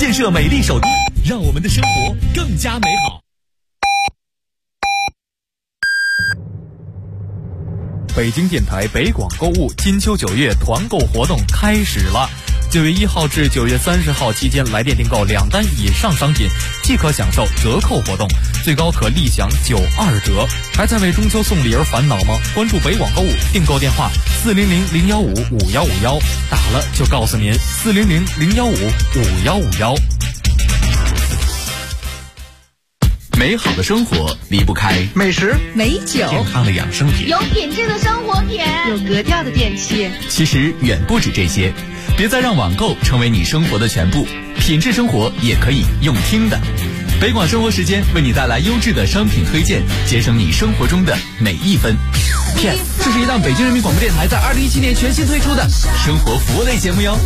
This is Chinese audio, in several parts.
建设美丽首都，让我们的生活更加美好。北京电台北广购物金秋9月团购活动开始了。9月1号至9月30号期间，来电订购2单以上商品，即可享受折扣活动，最高可立享92折。还在为中秋送礼而烦恼吗？关注北广购物，订购电话400-015-5151，打了就告诉您400-015-5151。美好的生活离不开美食、 美酒、 健康的养生品、 有品质的生活品、 有格调的电器。 其实远不止这些，别再让网购成为你生活的全部，品质生活也可以用听的。北广生活时间为你带来优质的商品推荐，节省你生活中的每一分。Yes， 这是一档北京人民广播电台在2017年全新推出的生活服务类节目哟。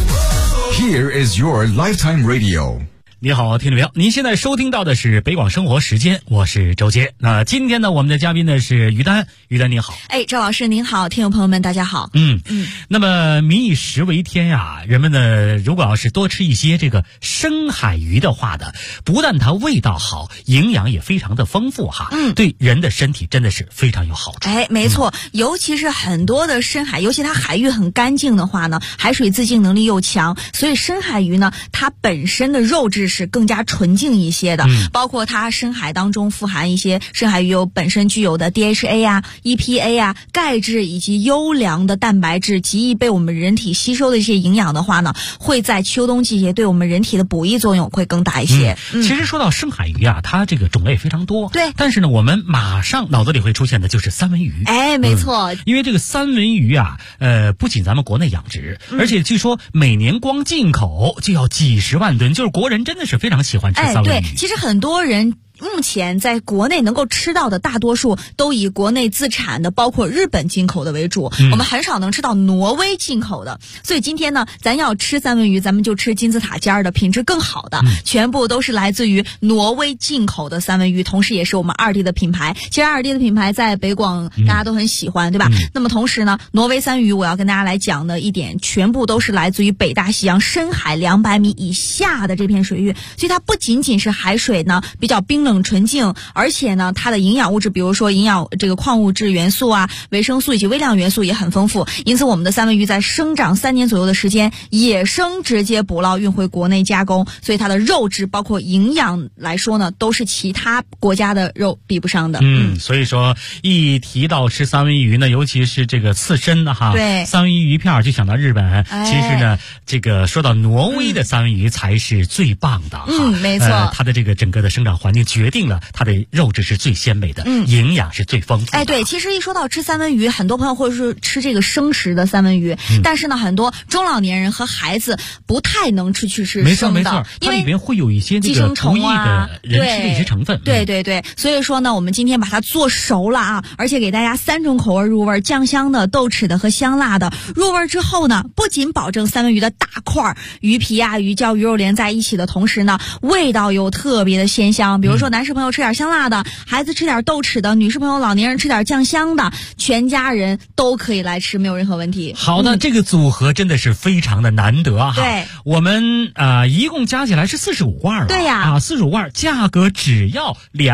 Here is your lifetime radio。 你好，听众朋友，您现在收听到的是北广生活时间，我是周杰。那今天呢，我们的嘉宾呢是于丹，于丹您好。 周老师您好，听众朋友们大家好。 那么民以食为天呀，人们呢如果要是多吃一些这个深海鱼的话的，不但它味道好，营养也非常的丰富哈，对人的身体真的是非常有好处。 没错，尤其是很多的深海，尤其它海域很干净的话呢，海水自净能力又强，所以深海鱼呢，它本身的肉质是更加纯净一些的，包括它深海当中富含一些深海鱼油本身具有的 DHA 啊、EPA 啊、钙质以及优良的蛋白质，极易被我们人体吸收的一些营养的话呢，会在秋冬季节对我们人体的补益作用会更大一些。 其实说到深海鱼啊，它这个种类非常多， 对， 但是呢，我们马上脑子里会出现的就是三文鱼。 没错， 因为这个三文鱼啊，不仅咱们国内养殖，而且据说每年光进口就要几十万吨，就是国人真的是非常喜欢吃三文鱼。 对，其实很多人目前在国内能够吃到的大多数都以国内自产的，包括日本进口的为主，我们很少能吃到挪威进口的。所以今天呢，咱要吃三文鱼，咱们就吃金字塔尖的品质更好的，全部都是来自于挪威进口的三文鱼，同时也是我们二弟的品牌。其实二弟的品牌在北广大家都很喜欢，对吧？那么同时呢，挪威三文鱼我要跟大家来讲的一点，全部都是来自于北大西洋深海200米以下的这片水域，所以它不仅仅是海水呢比较冰冷纯净，而且呢它的营养物质，比如说这个矿物质元素啊、维生素以及微量元素也很丰富，因此我们的三文鱼在生长3年左右的时间，野生直接捕捞运回国内加工，所以它的肉质包括营养来说呢，都是其他国家的肉比不上的。 所以说一提到吃三文鱼呢，尤其是这个刺身的哈， 对， 三文鱼片就想到日本，其实呢这个说到挪威的三文鱼才是最棒的没错， 它的这个整个的生长环境决定了它的肉质是最鲜美的，营养是最丰富的。 对，其实一说到吃三文鱼，很多朋友会是吃这个生食的三文鱼，但是呢，很多中老年人和孩子不太能去吃生的， 没错，它里边会有一些这个不易的人吃的一些成分。 对，所以说呢，我们今天把它做熟了啊，而且给大家3种口味入味，酱香的、豆豉的和香辣的。入味之后呢，不仅保证三文鱼的大块鱼皮啊、鱼胶、鱼肉连在一起的同时呢，味道又特别的鲜香。比如说男士朋友吃点香辣的，孩子吃点豆豉的，女士朋友、老年人吃点酱香的，全家人都可以来吃，没有任何问题。 好的，这个组合真的是非常的难得哈。 对， 我们一共加起来是45罐了。 对呀 ，45罐价格只要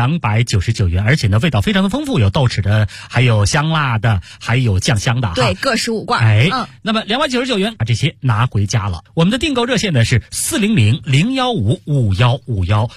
299元，而且呢味道非常的丰富，有豆豉的，还有香辣的，还有酱香的。 对，各15罐。 那么299元把这些拿回家了。我们的订购热线呢是400-015-5151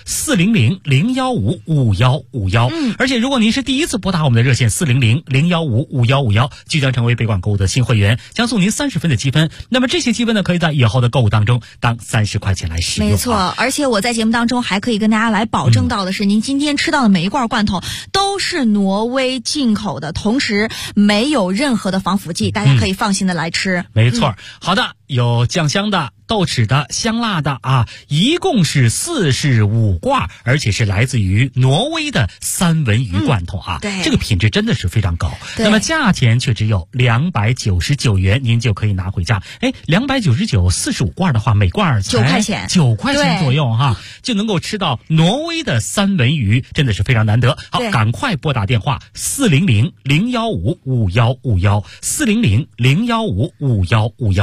400-015-5151。而且如果您是第一次拨打我们的热线400-015-5151，即将成为北广购物的新会员，将送您30分的积分。那么这些积分呢，可以在以后的购物当中当30块钱来使用。 没错，而且我在节目当中还可以跟大家来保证到的是，您今天吃到的每一罐罐头都是挪威进口的，同时没有任何的防腐剂，大家可以放心的来吃。 没错，好的，有酱香的、豆豉的、香辣的一共是45罐，而且是来自于挪威的三文鱼罐头对， 这个品质真的是非常高。那么价钱却只有299元，您就可以拿回家。299 45罐的话，每罐才9块钱左右就能够吃到挪威的三文鱼，真的是非常难得。好，赶快拨打电话400-015-5151 400-015-5151。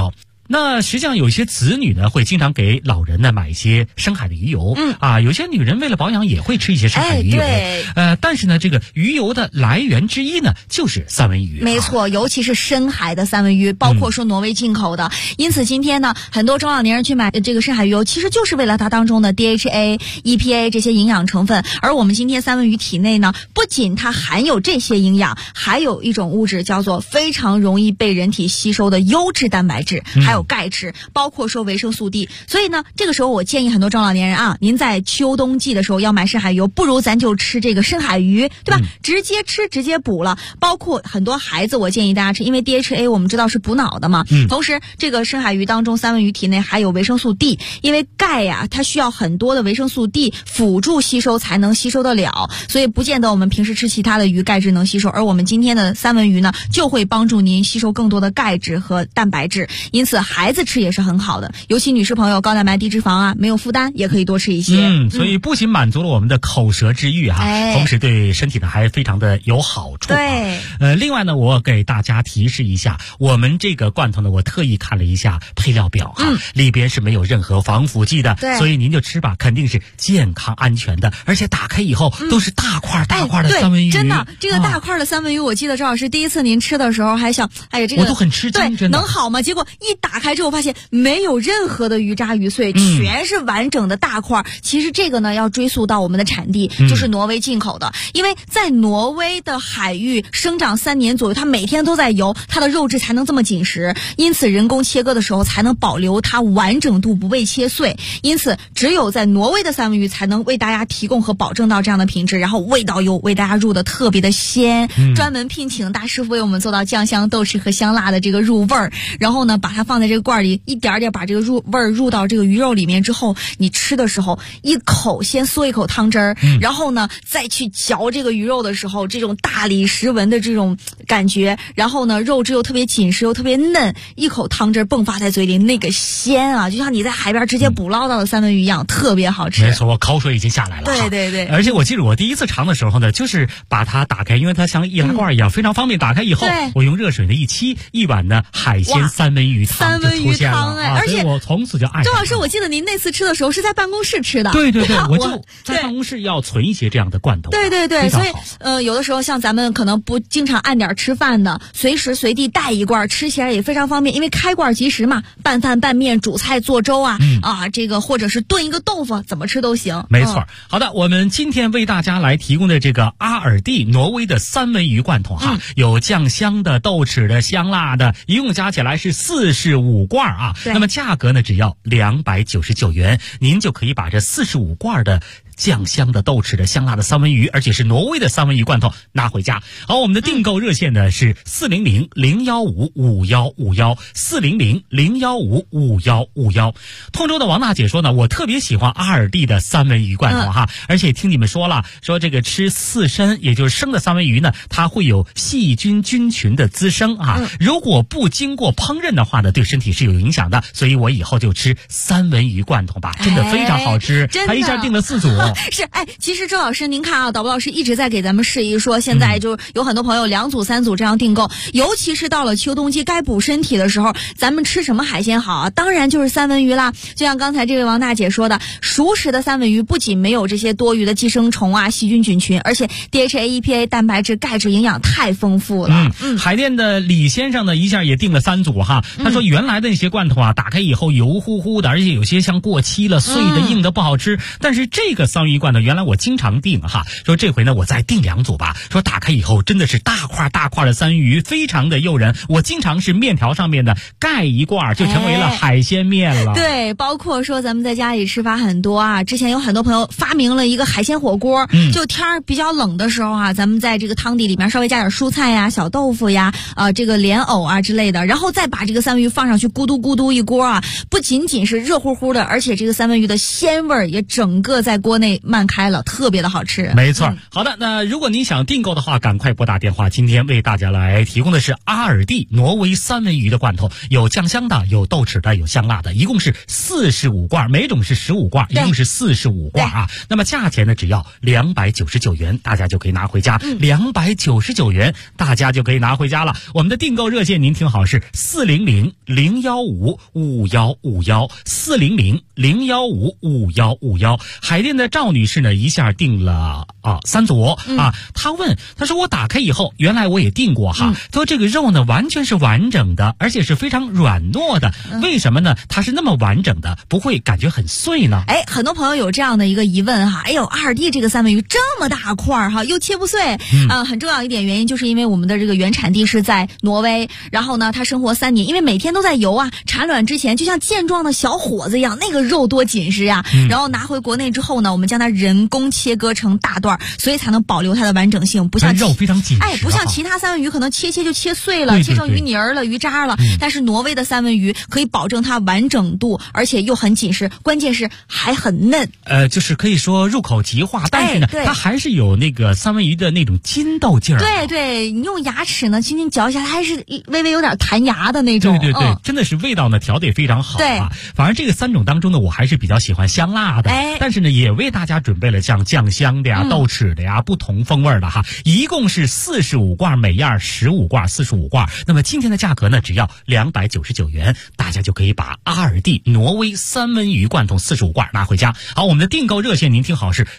那实际上有些子女呢会经常给老人呢买一些深海的鱼油，有些女人为了保养也会吃一些深海鱼油，但是呢这个鱼油的来源之一呢就是三文鱼， 没错，尤其是深海的三文鱼，包括说挪威进口的，因此今天呢很多中老年人去买这个深海鱼油，其实就是为了它当中的 DHA、EPA 这些营养成分。而我们今天三文鱼体内呢，不仅它含有这些营养，还有一种物质叫做非常容易被人体吸收的优质蛋白质，还有钙质，包括说维生素 D。所以呢，这个时候我建议很多中老年人啊，您在秋冬季的时候要买深海油，不如咱就吃这个深海鱼，对吧？直接吃直接补了。包括很多孩子，我建议大家吃，因为 DHA 我们知道是补脑的嘛。同时这个深海鱼当中三文鱼体内还有维生素 D， 因为钙呀它需要很多的维生素 D 辅助吸收才能吸收得了，所以不见得我们平时吃其他的鱼钙质能吸收，而我们今天的三文鱼呢就会帮助您吸收更多的钙质和蛋白质，因此孩子吃也是很好的，尤其女士朋友高蛋白低脂肪啊，没有负担也可以多吃一些。所以不仅满足了我们的口舌之欲同时对身体呢还非常的有好处。 对， 另外呢，我给大家提示一下，我们这个罐头呢，我特意看了一下配料表里边是没有任何防腐剂的，所以您就吃吧，肯定是健康安全的，而且打开以后都是大块大块的三文鱼。 真的，这个大块的三文鱼，我记得赵老师第一次您吃的时候还想，哎呀，这个我都很吃惊，真的能好吗？结果一打开之后发现没有任何的鱼渣鱼碎，全是完整的大块。其实这个呢要追溯到我们的产地，就是挪威进口的，因为在挪威的海域生长3年左右，它每天都在游，它的肉质才能这么紧实，因此人工切割的时候才能保留它完整度不被切碎，因此只有在挪威的三文鱼才能为大家提供和保证到这样的品质，然后味道又为大家入的特别的鲜，专门聘请大师傅为我们做到酱香豆豉和香辣的这个入味儿，然后呢把它放在这个罐里，一点点把这个味儿入到这个鱼肉里面之后，你吃的时候一口先嗦一口汤汁儿，然后呢再去嚼这个鱼肉的时候，这种大理石纹的这种感觉，然后呢肉质又特别紧实又特别嫩，一口汤汁迸发在嘴里，那个鲜啊，就像你在海边直接捕捞到的三文鱼一样，特别好吃。 没错，我口水已经下来了。 对对对， 而且我记得我第一次尝的时候呢，就是把它打开，因为它像易拉罐一样，非常方便。打开以后，我用热水的一沏，一碗呢海鲜三文鱼汤就出现了。 而且我从此就爱上了。 周老师，我记得您那次吃的时候是在办公室吃的。 对对对，我就在办公室要存一些这样的罐头。 对对对，所以有的时候像咱们可能不经常按点吃饭的，随时随地带一罐，吃起来也非常方便，因为开罐即食嘛，拌饭拌面煮菜做粥这个或者是炖一个豆腐，怎么吃都行。 没错。好的，我们今天为大家来提供的这个阿尔蒂挪威的三文鱼罐头有酱香的、豆豉的、香辣的，一共加起来是45罐那么价格呢只要299元，您就可以把这45罐的酱香的、豆豉的、香辣的三文鱼，而且是挪威的三文鱼罐头拿回家。好，我们的订购热线呢是400-015-5151 400-015-5151。通州的王大姐说呢，我特别喜欢阿尔蒂的三文鱼罐头而且听你们说了，说这个吃刺身，也就是生的三文鱼呢，它会有细菌菌群的滋生如果不经过烹饪的话呢，对身体是有影响的，所以我以后就吃三文鱼罐头吧，真的非常好吃。他一下订了4组。 是，其实周老师您看导播老师一直在给咱们示意说，现在就有很多朋友2组3组这样订购，尤其是到了秋冬季该补身体的时候，咱们吃什么海鲜好当然就是三文鱼啦。就像刚才这位王大姐说的，熟食的三文鱼不仅没有这些多余的寄生虫细菌菌群，而且 DHA、EPA 蛋白质、钙质营养太丰富了。 海淀的李先生呢一下也订了3组他说原来的那些罐头打开以后油乎乎的，而且有些像过期了、碎的、硬的不好吃，但是这个三文鱼罐头原来我经常订说这回呢我再订2组吧，说打开以后真的是大块大块的三文鱼，非常的诱人，我经常是面条上面的盖一罐就成为了海鲜面了。 对，包括说咱们在家里吃法很多之前有很多朋友发明了一个海鲜火锅，就天儿比较冷的时候咱们在这个汤底里面稍微加点蔬菜呀、小豆腐呀、这个莲藕之类的，然后再把这个三文鱼放上去，咕嘟咕嘟一锅不仅仅是热乎乎的，而且这个三文鱼的鲜味也整个在锅内内漫开了，特别的好吃。 没错。好的，那如果您想订购的话，赶快拨打电话。今天为大家来提供的是阿尔蒂挪威三文鱼的罐头，有酱香的，有豆豉的，有香辣的，一共是45罐，每种是15罐，一共是45罐啊。那么价钱呢，只要299元，大家就可以拿回家。299元，大家就可以拿回家了。我们的订购热线您听好，是400-015-5151，400-015-5151。海淀的赵女士呢，一下订了3组她说我打开以后，原来我也订过哈，她说这个肉呢完全是完整的，而且是非常软糯的。为什么呢？它是那么完整的，不会感觉很碎呢？ 很多朋友有这样的一个疑问哈，阿尔蒂这个三文鱼这么大块哈，又切不碎，很重要一点原因就是因为我们的这个原产地是在挪威，然后呢，它生活3年，因为每天都在游啊，产卵之前就像健壮的小伙子一样，那个肉多紧实呀。然后拿回国内之后呢，我们将它人工切割成大段，所以才能保留它的完整性，不像肉非常紧实， 不像其他三文鱼可能切就切碎了，切成鱼泥了、鱼渣了。但是挪威的三文鱼可以保证它完整度，而且又很紧实，关键是还很嫩。 就是可以说入口即化，但是呢，它还是有那个三文鱼的那种筋斗劲儿。 对，你用牙齿呢轻轻嚼一下，它还是微微有点弹牙的那种。 对，真的是味道呢调得也非常好啊。反正这个3种当中呢，我还是比较喜欢香辣的，但是呢，也为大家准备了像酱香的呀、豆豉的呀，不同风味的哈，一共是45罐，每样15罐，45罐。那么今天的价格呢，只要299元，大家就可以把阿尔蒂挪威三文鱼罐头45罐拿回家。好，我们的订购热线您听好，是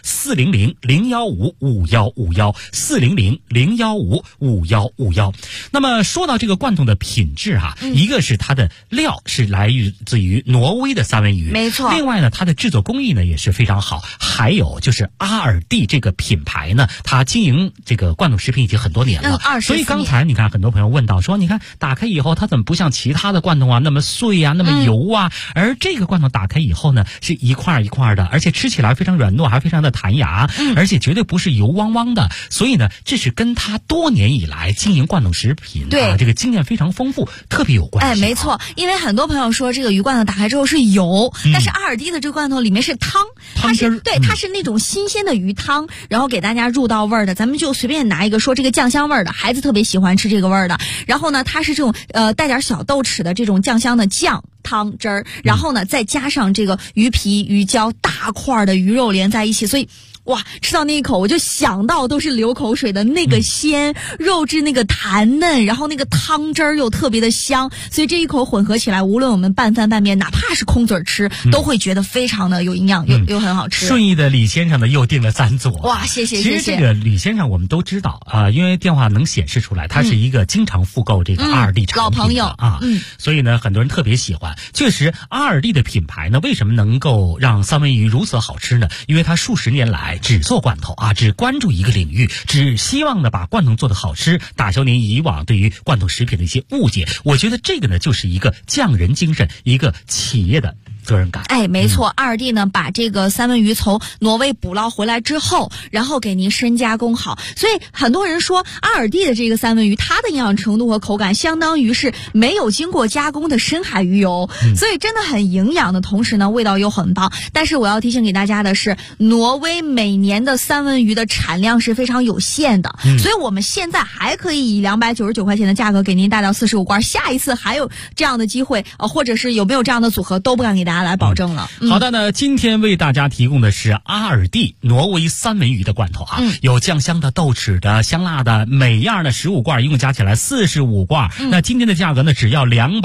400-015-5151，400-015-5151。那么说到这个罐头的品质哈，一个是它的料是来自于挪威的三文鱼， 没错。 另外呢，它的制作工艺呢也是非常好。还有就是阿尔蒂这个品牌呢，它经营这个罐头食品已经很多年了，所以刚才你看很多朋友问到说，你看打开以后它怎么不像其他的罐头啊那么碎啊那么油啊，而这个罐头打开以后呢是一块一块的，而且吃起来非常软糯，还非常的弹牙，而且绝对不是油汪汪的。所以呢，这是跟它多年以来经营罐头食品这个经验非常丰富特别有关系。 没错，因为很多朋友说这个鱼罐头打开之后是油，但是阿尔蒂的这个罐头里面是汤汁，它是那种新鲜的鱼汤，然后给大家入到味儿的。咱们就随便拿一个说这个酱香味儿的，孩子特别喜欢吃这个味儿的。然后呢，它是这种带点小豆豉的这种酱香的酱汤汁儿，然后呢再加上这个鱼皮、鱼胶、大块的鱼肉连在一起，所以哇，吃到那一口我就想到都是流口水的那个鲜，肉质那个弹嫩，然后那个汤汁儿又特别的香，所以这一口混合起来，无论我们拌饭拌面，哪怕是空嘴吃，都会觉得非常的有营养，又很好吃。 顺义的李先生呢又订了3组， 哇，谢谢。 其实这个李先生我们都知道因为电话能显示出来，他是一个经常复购这个阿尔蒂产品老朋友所以呢很多人特别喜欢。确实阿尔蒂的品牌呢为什么能够让三文鱼如此好吃呢？因为它数十年来只做罐头只关注一个领域，只希望呢把罐头做得好吃，打消您以往对于罐头食品的一些误解。我觉得这个呢就是一个匠人精神，一个企业的责任感。 没错，阿尔蒂呢把这个三文鱼从挪威捕捞回来之后，然后给您深加工好，所以很多人说阿尔蒂的这个三文鱼，它的营养程度和口感相当于是没有经过加工的深海鱼油，所以真的很营养的同时呢，味道又很棒。但是我要提醒给大家的是，挪威每年的三文鱼的产量是非常有限的，所以我们现在还可以以299块钱的价格给您带到45罐，下一次还有这样的机会或者是有没有这样的组合都不敢给大家来保证了。 好的呢，今天为大家提供的是阿尔蒂挪威三文鱼的罐头有酱香的、豆豉的、香辣的，每样的15罐，一共加起来45罐。那今天的价格呢只要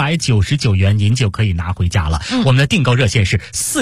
299元，您就可以拿回家了。我们的订购热线是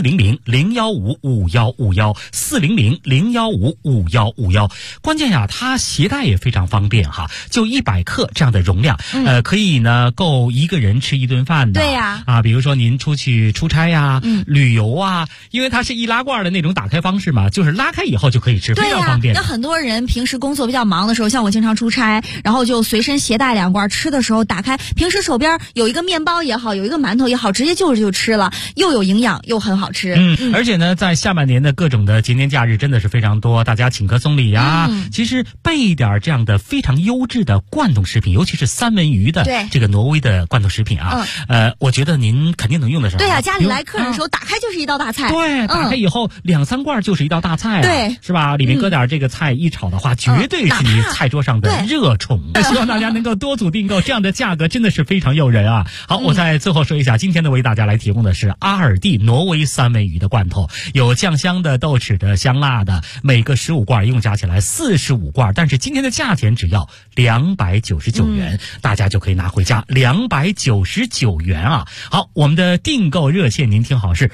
400-015-5151，400-015-5151。关键它携带也非常方便就100克这样的容量，可以呢够一个人吃一顿饭的。 对呀比如说您出去出差呀、旅游因为它是易拉罐的那种打开方式嘛，就是拉开以后就可以吃，非常方便。 那很多人平时工作比较忙的时候，像我经常出差，然后就随身携带2罐，吃的时候打开，平时手边有一个面包也好，有一个馒头也好，直接就吃了，又有营养又很好吃。 而且呢在下半年的各种的节年假日真的是非常多，大家请客送礼其实备一点这样的非常优质的罐头食品，尤其是三文鱼的这个挪威的罐头食品我觉得您肯定能用得上。 对家里来客人的时候，打开就是一道大菜。 对，打开以后2、3罐就是一道大菜啊， 对， 是吧？里面搁点这个菜一炒的话，绝对是你菜桌上的热宠。希望大家能够多组订购，这样的价格真的是非常诱人啊！好，我在最后说一下，今天呢为大家来提供的是阿尔蒂挪威三文鱼的罐头，有酱香的、豆豉的、香辣的，每个15罐，一共加起来45罐，但是今天的价钱只要299元，大家就可以拿回家，299元啊！好，我们的订购热线您听好，是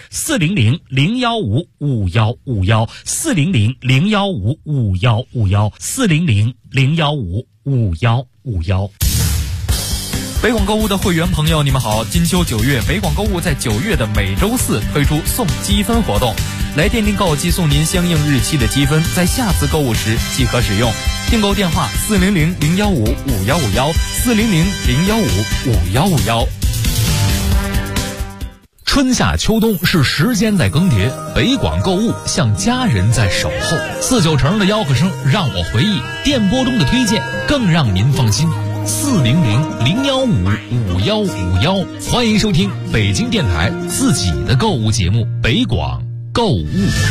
400-015-5151，400-015-5151，400-015-5151。 北广购物的会员朋友，你们好！金秋9月，北广购物在9月的每周4推出送积分活动，来电订购即送您相应日期的积分，在下次购物时即可使用。订购电话400-015-5151，400-015-5151。春夏秋冬是时间在更迭，北广购物像家人在守候。49成的吆喝声让我回忆，电波中的推荐更让您放心。400-015-5151，欢迎收听北京电台自己的购物节目《北广购物》。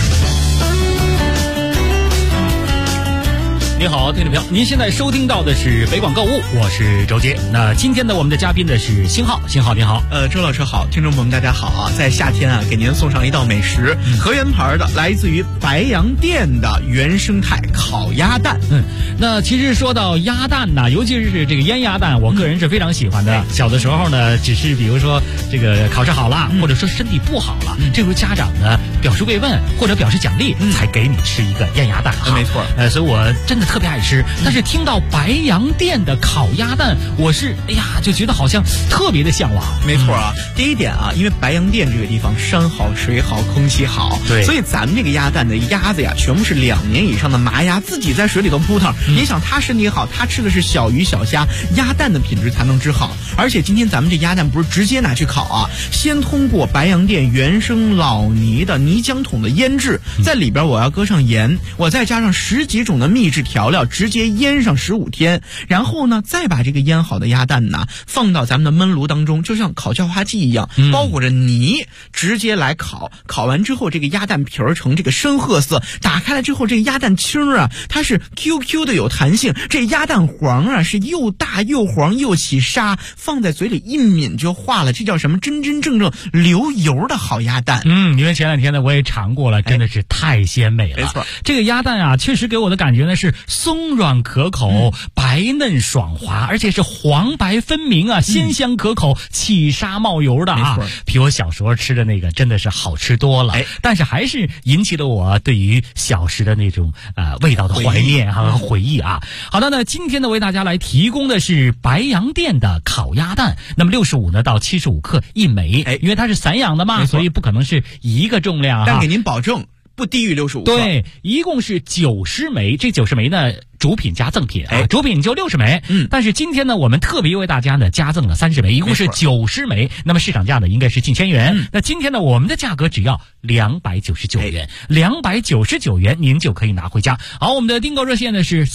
你好，听众朋友，您现在收听到的是北广购物，我是周杰。那今天呢，我们的嘉宾呢是星浩，星浩您好。 周老师好，听众朋友们大家好啊！在夏天啊，给您送上一道美食，河源牌的，来自于白洋淀的原生态烤鸭蛋。 那其实说到鸭蛋呢，尤其是这个腌鸭蛋，我个人是非常喜欢的。小的时候呢，只是比如说这个考试好了，或者说身体不好了，这时候家长呢表示慰问或者表示奖励，才给你吃一个腌鸭蛋啊。 没错。 所以我真的特别爱吃。但是听到白洋淀的烤鸭蛋，我是就觉得好像特别的向往。 没错啊，第一点啊，因为白洋淀这个地方山好水好空气好， 对， 所以咱们这个鸭蛋的鸭子呀，全部是2年以上的麻鸭，自己在水里头扑腾。你想它身体好，它吃的是小鱼小虾，鸭蛋的品质才能吃好。而且今天咱们这鸭蛋不是直接拿去烤啊，先通过白洋淀原生老泥的泥浆桶的腌制，在里边我要搁上盐，我再加上10几种的秘制调料，直接腌上15天，然后呢再把这个腌好的鸭蛋呢放到咱们的焖炉当中，就像烤叫花鸡一样，包裹着泥直接来烤。烤完之后，这个鸭蛋皮儿呈这个深褐色，打开了之后，这个鸭蛋清啊，它是 QQ 的有弹性，这鸭蛋黄啊是又大又黄又起沙，放在嘴里一抿就化了，这叫什么真真正正流油的好鸭蛋。 因为前2天呢我也尝过了，真的是太鲜美了。 没错， 这个鸭蛋啊，确实给我的感觉呢是松软可口，白嫩爽滑，而且是黄白分明啊，鲜香可口，起沙冒油的啊，比我小时候吃的那个真的是好吃多了。但是还是引起了我对于小时的那种味道的怀念和回忆啊。好的，那今天呢为大家来提供的是白洋淀的烤鸭蛋，那么65呢到75克一枚，因为它是散养的嘛，所以不可能是一个重量啊， 但给您保证不低于65克。 对，一共是90枚，这90枚呢主品加赠品啊，主品就60枚，但是今天呢我们特别为大家呢加赠了30枚，一共是90枚，那么市场价呢应该是近1000元，那今天呢我们的价格只要299元，299元您就可以拿回家。好，我们的订购热线呢是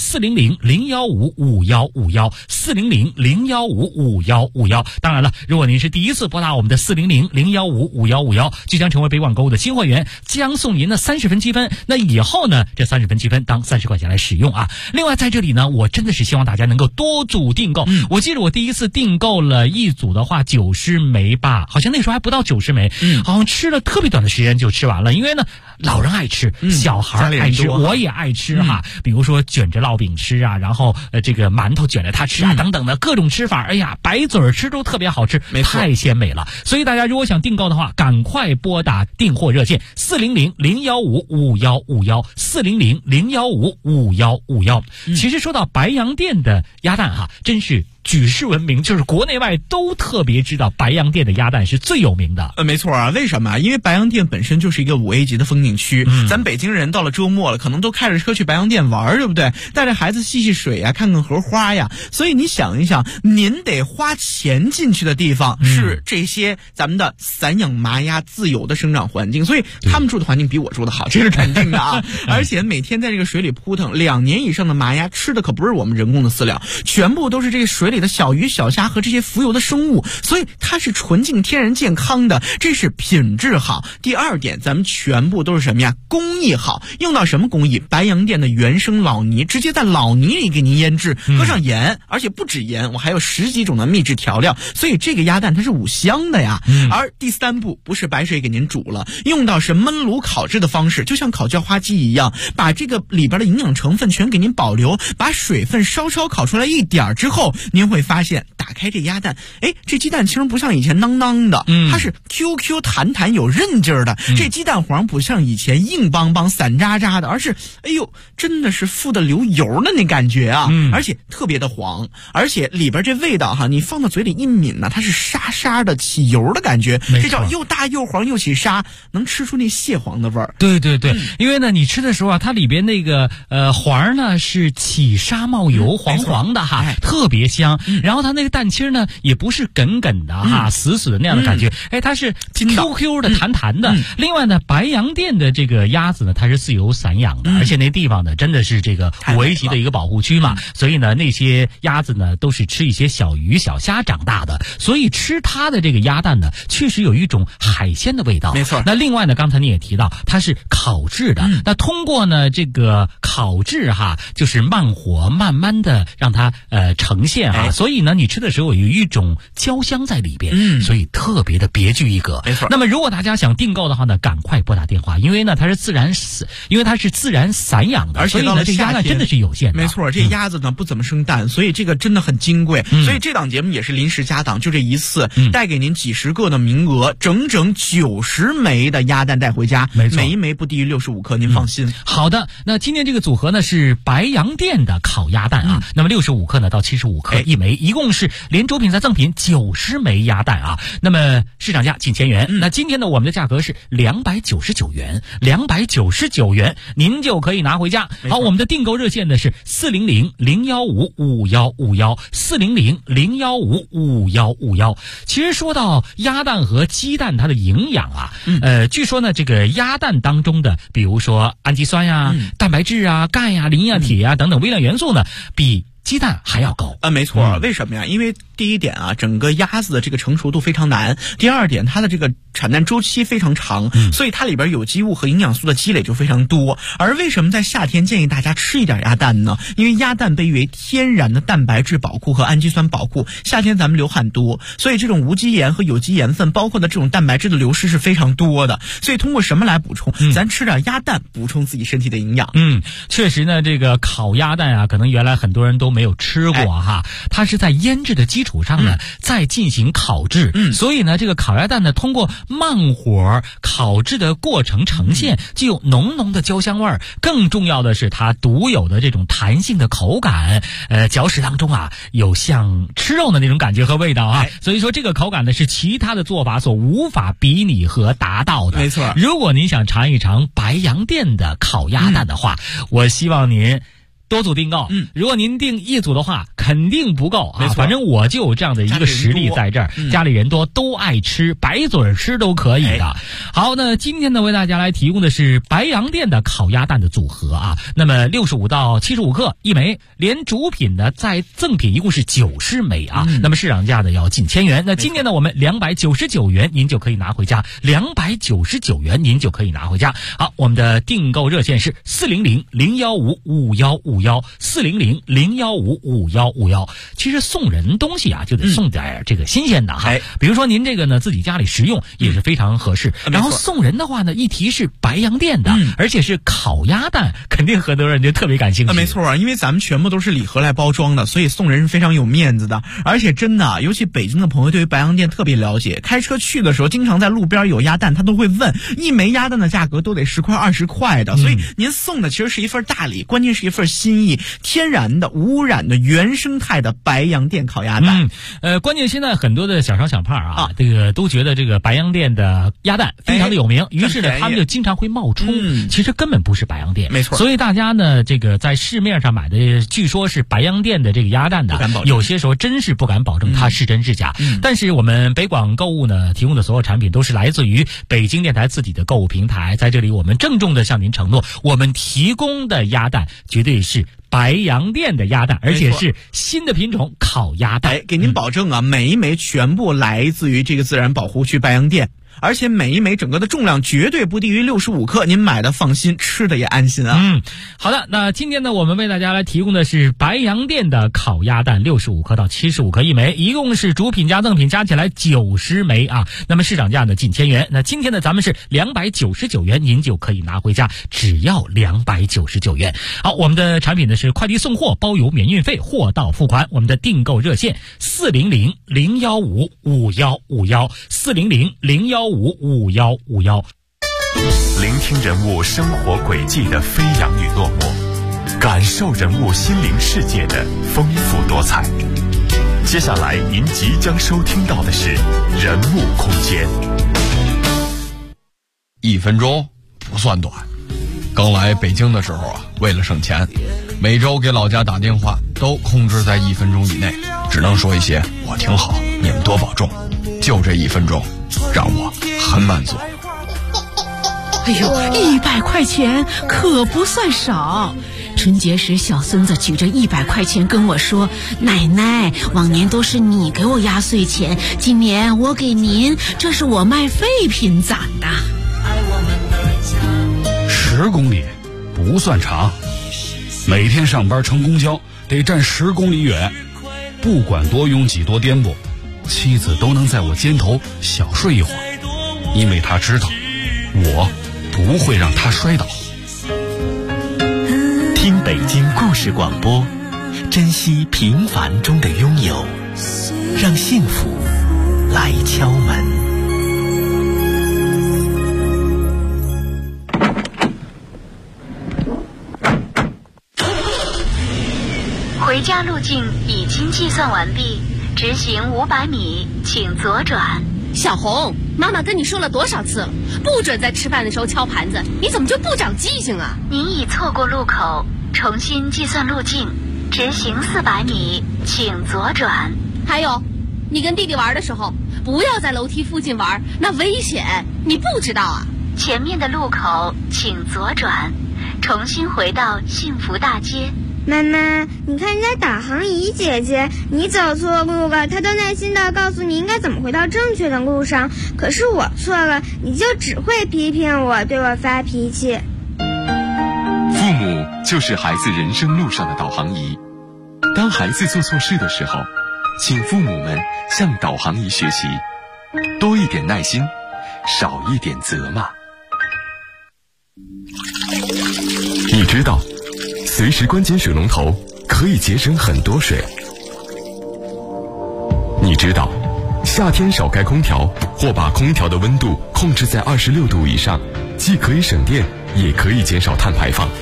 400-015-5151，400-015-5151。当然了，如果您是第一次拨打我们的400-015-5151，就将成为北广购物的新会员，将送您的30分积分，那以后呢这30分积分当30块钱来使用啊。另外在这里呢，我真的是希望大家能够多组订购。我记得我第一次订购了一组的话90枚吧，好像那时候还不到90枚，好像吃了特别短的时间就吃完了。因为呢老人爱吃，小孩爱吃，我也爱吃哈。比如说卷着烙饼吃啊，然后这个馒头卷着它吃啊，等等的各种吃法，白嘴吃都特别好吃，太鲜美了。所以大家如果想订购的话，赶快拨打订货热线400-015-5151，400-015-5151。其实说到白洋淀的鸭蛋哈，真是举世闻名，就是国内外都特别知道白洋淀的鸭蛋是最有名的。 没错啊，为什么？因为白洋淀本身就是一个5A 级的风景区，咱北京人到了周末了，可能都开着车去白洋淀玩，对不对？带着孩子戏戏水呀，看看荷花呀。所以你想一想，您得花钱进去的地方是这些咱们的散养麻鸭自由的生长环境，所以他们住的环境比我住的好，这是肯定的啊。而且每天在这个水里扑腾，2年以上的麻鸭吃的可不是我们人工的饲料，全部都是这个水嘴里的小鱼小虾和这些浮游的生物，所以它是纯净天然健康的，这是品质好。第二点，咱们全部都是什么呀？工艺好，用到什么工艺？白洋淀的原生老泥，直接在老泥里给您腌制，搁上盐，而且不止盐，我还有10几种的秘制调料，所以这个鸭蛋它是5香的呀。而第3步不是白水给您煮了，用到是焖炉烤制的方式，就像烤叫花鸡一样，把这个里边的营养成分全给您保留，把水分稍烤出来一点之后，您会发现打开这鸭蛋，这鸡蛋清不像以前囔囔的，它是 QQ 弹弹有韧劲儿的。这鸡蛋黄不像以前硬邦邦散渣渣的，而是真的是富的流油的那感觉啊，而且特别的黄，而且里边这味道哈，你放到嘴里一抿呢，它是沙沙的起油的感觉，这叫又大又黄又起沙，能吃出那蟹黄的味儿。 对对对，因为呢你吃的时候啊，它里边那个黄呢是起沙冒油，黄黄的哈，特别香。然后它那个蛋清呢也不是梗梗的哈，死死的那样的感觉，它是 QQ 的弹弹的。另外呢，白洋淀的这个鸭子呢，它是自由散养的，而且那地方呢真的是这个5 A 级的一个保护区嘛，所以呢那些鸭子呢都是吃一些小鱼小虾长大的，所以吃它的这个鸭蛋呢，确实有一种海鲜的味道。 没错。 那另外呢，刚才你也提到它是烤制的，那通过呢这个烤制哈，就是慢火慢慢的让它呈现哈，所以呢你吃的时候有一种焦香在里边，所以特别的别具一格。 没错。 那么如果大家想订购的话呢，赶快拨打电话，因为它是自然散养的， 而且到了这鸭蛋真的是有限的。 没错，这鸭子呢不怎么生蛋，所以这个真的很金贵。所以这档节目也是临时加档，就这一次带给您几十个的名额，整整90枚的鸭蛋带回家，每一枚不低于65克，您放心。 好的，那今天这个组合呢是白洋淀的烤鸭蛋啊，那么65克呢到75克一枚，一共是连周品再赠品90枚鸭蛋啊。那么市场价近1000元，那今天呢我们的价格是299元，299元您就可以拿回家。好，我们的订购热线呢是400-015-5151，400-015-5151。其实说到鸭蛋和鸡蛋它的营养啊，据说呢这个鸭蛋当中的比如说氨基酸呀、蛋白质啊、钙呀、磷呀、铁呀等等微量元素呢，比鸡蛋还要高。 没错。为什么呀？因为第一点啊，整个鸭子的这个成熟度非常难；第二点，它的这个产蛋周期非常长，所以它里边有机物和营养素的积累就非常多。而为什么在夏天建议大家吃一点鸭蛋呢？因为鸭蛋被誉为天然的蛋白质宝库和氨基酸宝库。夏天咱们流汗多，所以这种无机盐和有机盐分，包括的这种蛋白质的流失是非常多的。所以通过什么来补充？咱吃点鸭蛋，补充自己身体的营养。 确实呢，这个烤鸭蛋啊，可能原来很多人都没有吃过哈，它是在腌制的基础上呢，再进行烤制。所以呢，这个烤鸭蛋呢，通过慢火烤制的过程呈现，具有浓浓的焦香味儿。更重要的是，它独有的这种弹性的口感，嚼食当中啊，有像吃肉的那种感觉和味道啊。所以说，这个口感呢，是其他的做法所无法比拟和达到的。 没错。 如果您想尝一尝白洋淀的烤鸭蛋的话，我希望您多组订购。如果您订一组的话，肯定不够啊。反正我就有这样的一个实力在这儿，家里人多都爱吃，白嘴吃都可以的。好，那今天呢为大家来提供的是白洋淀的烤鸭蛋的组合啊。那么65到75克一枚，连主品呢再赠品一共是90枚啊。那么市场价呢要近1000元。那今天呢我们299元您就可以拿回家，299元您就可以拿回家。好，我们的订购热线是400-015-5151，400-015-5151。其实送人东西啊，就得送点这个新鲜的哈。比如说您这个呢，自己家里食用也是非常合适。然后送人的话呢，一提是白洋淀的，而且是烤鸭蛋，肯定很多人就特别感兴趣。 没错，因为咱们全部都是礼盒来包装的，所以送人是非常有面子的。而且真的，尤其北京的朋友对于白洋淀特别了解，开车去的时候，经常在路边有鸭蛋，他都会问，一枚鸭蛋的价格都得10块20块的。所以您送的其实是一份大礼，关键是一份心意，天然的、无污染的、原生态的白洋淀烤鸭蛋。 关键现在很多的小商小胖啊，这个都觉得这个白洋淀的鸭蛋非常的有名，于是呢，他们就经常会冒充，其实根本不是白洋淀。 没错。 所以大家呢，这个在市面上买的，据说是白洋淀的这个鸭蛋的，有些时候真是不敢保证它是真是假。但是我们北广购物呢提供的所有产品都是来自于北京电台自己的购物平台，在这里我们郑重的向您承诺，我们提供的鸭蛋绝对是白洋淀的鸭蛋，而且是新的品种烤鸭蛋。 给您保证啊，每一枚全部来自于这个自然保护区白洋淀。而且每一枚整个的重量绝对不低于65克，您买的放心，吃的也安心啊。 好的，那今天呢，我们为大家来提供的是白洋淀的烤鸭蛋，65克到75克一枚，一共是主品加赠品加起来90枚啊。那么市场价呢近1000元，那今天呢咱们是299元，您就可以拿回家，只要299元。好，我们的产品呢是快递送货，包邮免运费，货到付款。我们的订购热线400-015-5151，400-015-5151。 聆听人物生活轨迹的飞扬与落寞，感受人物心灵世界的丰富多彩。接下来您即将收听到的是人物空间。 1分钟不算短，刚来北京的时候啊，为了省钱，每周给老家打电话都控制在1分钟以内，只能说一些我挺好，你们多保重，就这1分钟让我很满足。 哎呦，100块钱可不算少。春节时小孙子举着100块钱跟我说，奶奶，往年都是你给我压岁钱，今年我给您，这是我卖废品攒的。 10公里不算长，每天上班乘公交得站10公里远，不管多拥挤多颠簸，妻子都能在我肩头小睡一会儿，因为她知道我不会让她摔倒。 听北京故事广播，珍惜平凡中的拥有，让幸福来敲门。 回家路径已经计算完毕，直行500米，请左转。 小红，妈妈跟你说了多少次了，不准在吃饭的时候敲盘子，你怎么就不长记性啊？ 您已错过路口，重新计算路径，直行400米，请左转。 还有，你跟弟弟玩的时候，不要在楼梯附近玩，那危险，你不知道啊？ 前面的路口请左转，重新回到幸福大街。 妈妈，你看人家导航仪姐姐，你走错路了，她都耐心地告诉你应该怎么回到正确的路上。可是我错了，你就只会批评我，对我发脾气。 父母就是孩子人生路上的导航仪。当孩子做错事的时候，请父母们向导航仪学习，多一点耐心，少一点责骂。 你知道随时关紧水龙头可以节省很多水。你知道夏天少开空调或把空调的温度控制在26度以上，既可以省电也可以减少碳排放。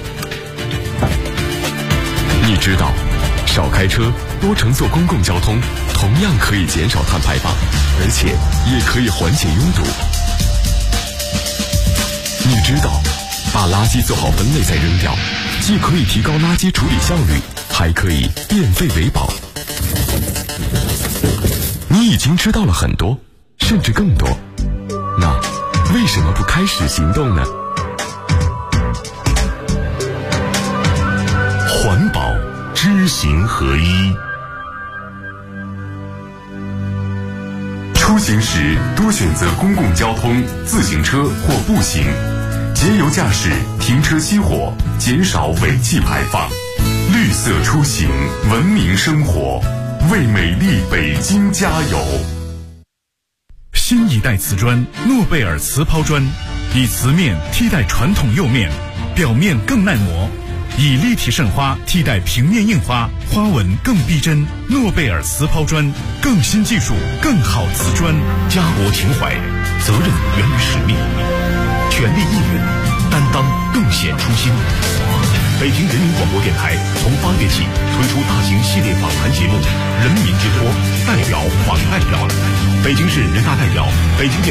你知道少开车多乘坐公共交通同样可以减少碳排放，而且也可以缓解拥堵。你知道把垃圾做好分类再扔掉，既可以提高垃圾处理效率，还可以变废为宝。你已经知道了很多，甚至更多，那为什么不开始行动呢？环保知行合一。出行时多选择公共交通、自行车或步行，节油驾驶，停车熄火，减少尾气排放。绿色出行，文明生活，为美丽北京加油。 新一代瓷砖诺贝尔瓷抛砖，以瓷面替代传统釉面，表面更耐磨，以立体渗花替代平面印花，花纹更逼真。诺贝尔瓷抛砖，更新技术，更好瓷砖。 家国情怀，责任源于使命，全力应援，担当更显初心。北京人民广播电台从8月起推出大型系列访谈节目《人民之托》，代表访代表，北京市人大代表，北京电